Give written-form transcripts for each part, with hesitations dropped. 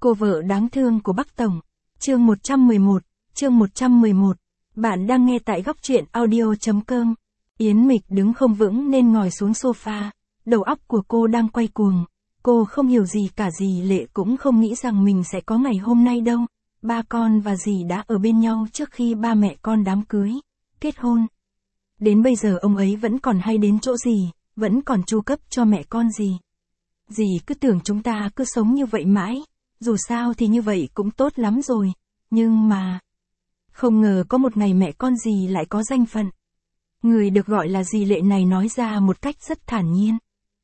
Cô vợ đáng thương của Bắc Tổng. Chương 111. Bạn đang nghe tại góc truyện audio.com. Yến Mịch đứng không vững nên ngồi xuống sofa. Đầu óc của cô đang quay cuồng. Cô không hiểu gì cả, dì Lệ cũng không nghĩ rằng mình sẽ có ngày hôm nay đâu. Ba con và dì đã ở bên nhau trước khi ba mẹ con đám cưới, kết hôn. Đến bây giờ ông ấy vẫn còn hay đến chỗ dì, vẫn còn chu cấp cho mẹ con dì. Dì cứ tưởng chúng ta cứ sống như vậy mãi, dù sao thì như vậy cũng tốt lắm rồi, nhưng mà... Không ngờ có một ngày mẹ con dì lại có danh phận. Người được gọi là dì Lệ này nói ra một cách rất thản nhiên.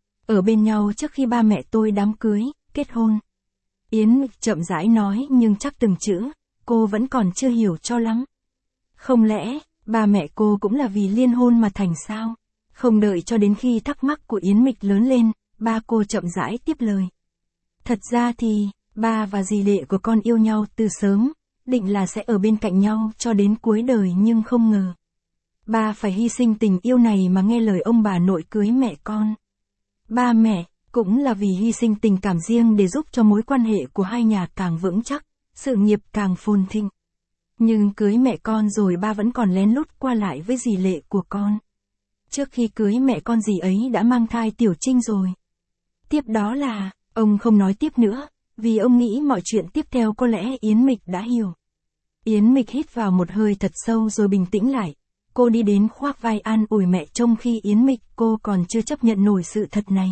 Ở bên nhau trước khi ba mẹ tôi đám cưới, kết hôn. Yến Mịch chậm rãi nói nhưng chắc từng chữ, cô vẫn còn chưa hiểu cho lắm. Không lẽ, ba mẹ cô cũng là vì liên hôn mà thành sao? Không đợi cho đến khi thắc mắc của Yến Mịch lớn lên, ba cô chậm rãi tiếp lời. Thật ra thì, ba và dì Lệ của con yêu nhau từ sớm, định là sẽ ở bên cạnh nhau cho đến cuối đời nhưng không ngờ. Ba phải hy sinh tình yêu này mà nghe lời ông bà nội cưới mẹ con. Ba mẹ, cũng là vì hy sinh tình cảm riêng để giúp cho mối quan hệ của hai nhà càng vững chắc, sự nghiệp càng phồn thịnh. Nhưng cưới mẹ con rồi ba vẫn còn lén lút qua lại với dì Lệ của con. Trước khi cưới mẹ con dì ấy đã mang thai Tiểu Trinh rồi. Tiếp đó là, ông không nói tiếp nữa, vì ông nghĩ mọi chuyện tiếp theo có lẽ Yến Mịch đã hiểu. Yến Mịch hít vào một hơi thật sâu rồi bình tĩnh lại. Cô đi đến khoác vai an ủi mẹ trong khi Yến Mịch cô còn chưa chấp nhận nổi sự thật này.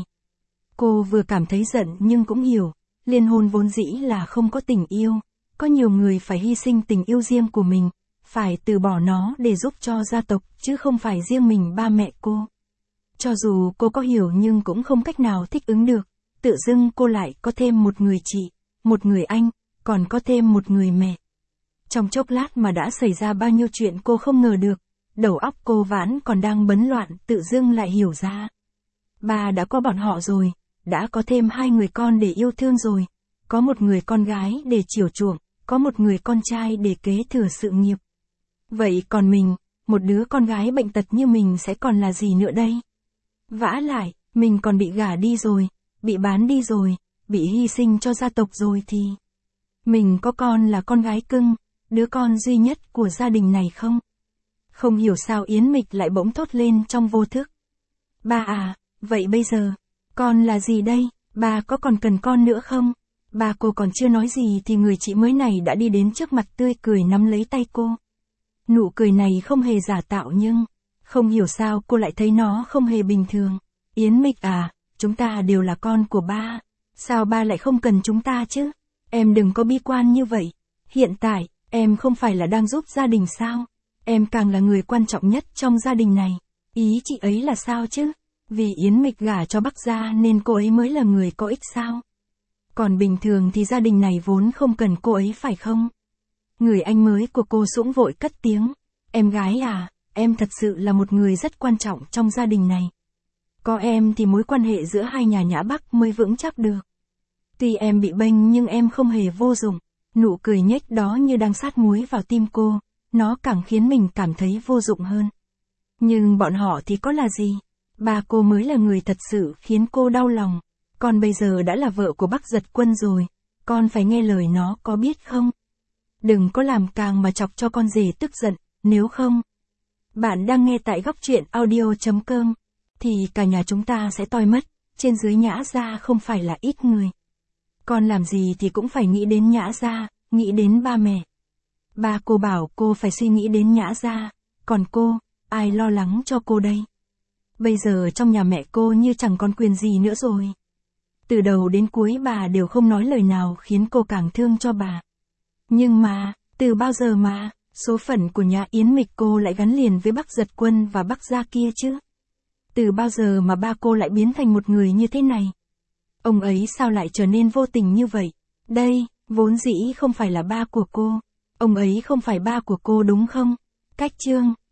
Cô vừa cảm thấy giận nhưng cũng hiểu, liên hôn vốn dĩ là không có tình yêu, có nhiều người phải hy sinh tình yêu riêng của mình, phải từ bỏ nó để giúp cho gia tộc chứ không phải riêng mình ba mẹ cô. Cho dù cô có hiểu nhưng cũng không cách nào thích ứng được, tự dưng cô lại có thêm một người chị, một người anh, còn có thêm một người mẹ. Trong chốc lát mà đã xảy ra bao nhiêu chuyện cô không ngờ được, đầu óc cô vẫn còn đang bấn loạn tự dưng lại hiểu ra. Ba đã có bọn họ rồi, đã có thêm hai người con để yêu thương rồi, có một người con gái để chiều chuộng, có một người con trai để kế thừa sự nghiệp. Vậy còn mình, một đứa con gái bệnh tật như mình sẽ còn là gì nữa đây? Vả lại, mình còn bị gả đi rồi, bị bán đi rồi, bị hy sinh cho gia tộc rồi thì... Mình có con là con gái cưng, đứa con duy nhất của gia đình này không? Không hiểu sao Yến Mịch lại bỗng thốt lên trong vô thức. Ba à, vậy bây giờ, con là gì đây? Ba có còn cần con nữa không? Ba cô còn chưa nói gì thì người chị mới này đã đi đến trước mặt tươi cười nắm lấy tay cô. Nụ cười này không hề giả tạo nhưng, không hiểu sao cô lại thấy nó không hề bình thường. Yến Mịch à, chúng ta đều là con của ba. Sao ba lại không cần chúng ta chứ? Em đừng có bi quan như vậy. Hiện tại, em không phải là đang giúp gia đình sao? Em càng là người quan trọng nhất trong gia đình này. Ý chị ấy là sao chứ? Vì Yến Mịch gả cho Bắc gia nên cô ấy mới là người có ích sao? Còn bình thường thì gia đình này vốn không cần cô ấy phải không? Người anh mới của cô sũng vội cất tiếng. Em gái à, em thật sự là một người rất quan trọng trong gia đình này. Có em thì mối quan hệ giữa hai nhà Nhã Bắc mới vững chắc được. Tuy em bị bênh nhưng em không hề vô dụng. Nụ cười nhếch đó như đang sát muối vào tim cô, nó càng khiến mình cảm thấy vô dụng hơn. Nhưng bọn họ thì có là gì? Ba cô mới là người thật sự khiến cô đau lòng. Con bây giờ đã là vợ của Bắc Giật Quân rồi, con phải nghe lời nó có biết không? Đừng có làm càng mà chọc cho con rể tức giận, nếu không. Bạn đang nghe tại góc truyện audio.com, thì cả nhà chúng ta sẽ toi mất, trên dưới Nhã gia không phải là ít người. Con làm gì thì cũng phải nghĩ đến Nhã gia, nghĩ đến ba mẹ. Ba cô bảo cô phải suy nghĩ đến Nhã gia, còn cô, ai lo lắng cho cô đây? Bây giờ trong nhà mẹ cô như chẳng còn quyền gì nữa rồi. Từ đầu đến cuối bà đều không nói lời nào khiến cô càng thương cho bà. Nhưng mà, từ bao giờ mà, số phận của nhà Yến Mịch cô lại gắn liền với Bắc Giật Quân và Bắc gia kia chứ? Từ bao giờ mà ba cô lại biến thành một người như thế này? Ông ấy sao lại trở nên vô tình như vậy? Đây, vốn dĩ không phải là ba của cô. Ông ấy không phải ba của cô đúng không? Cách chương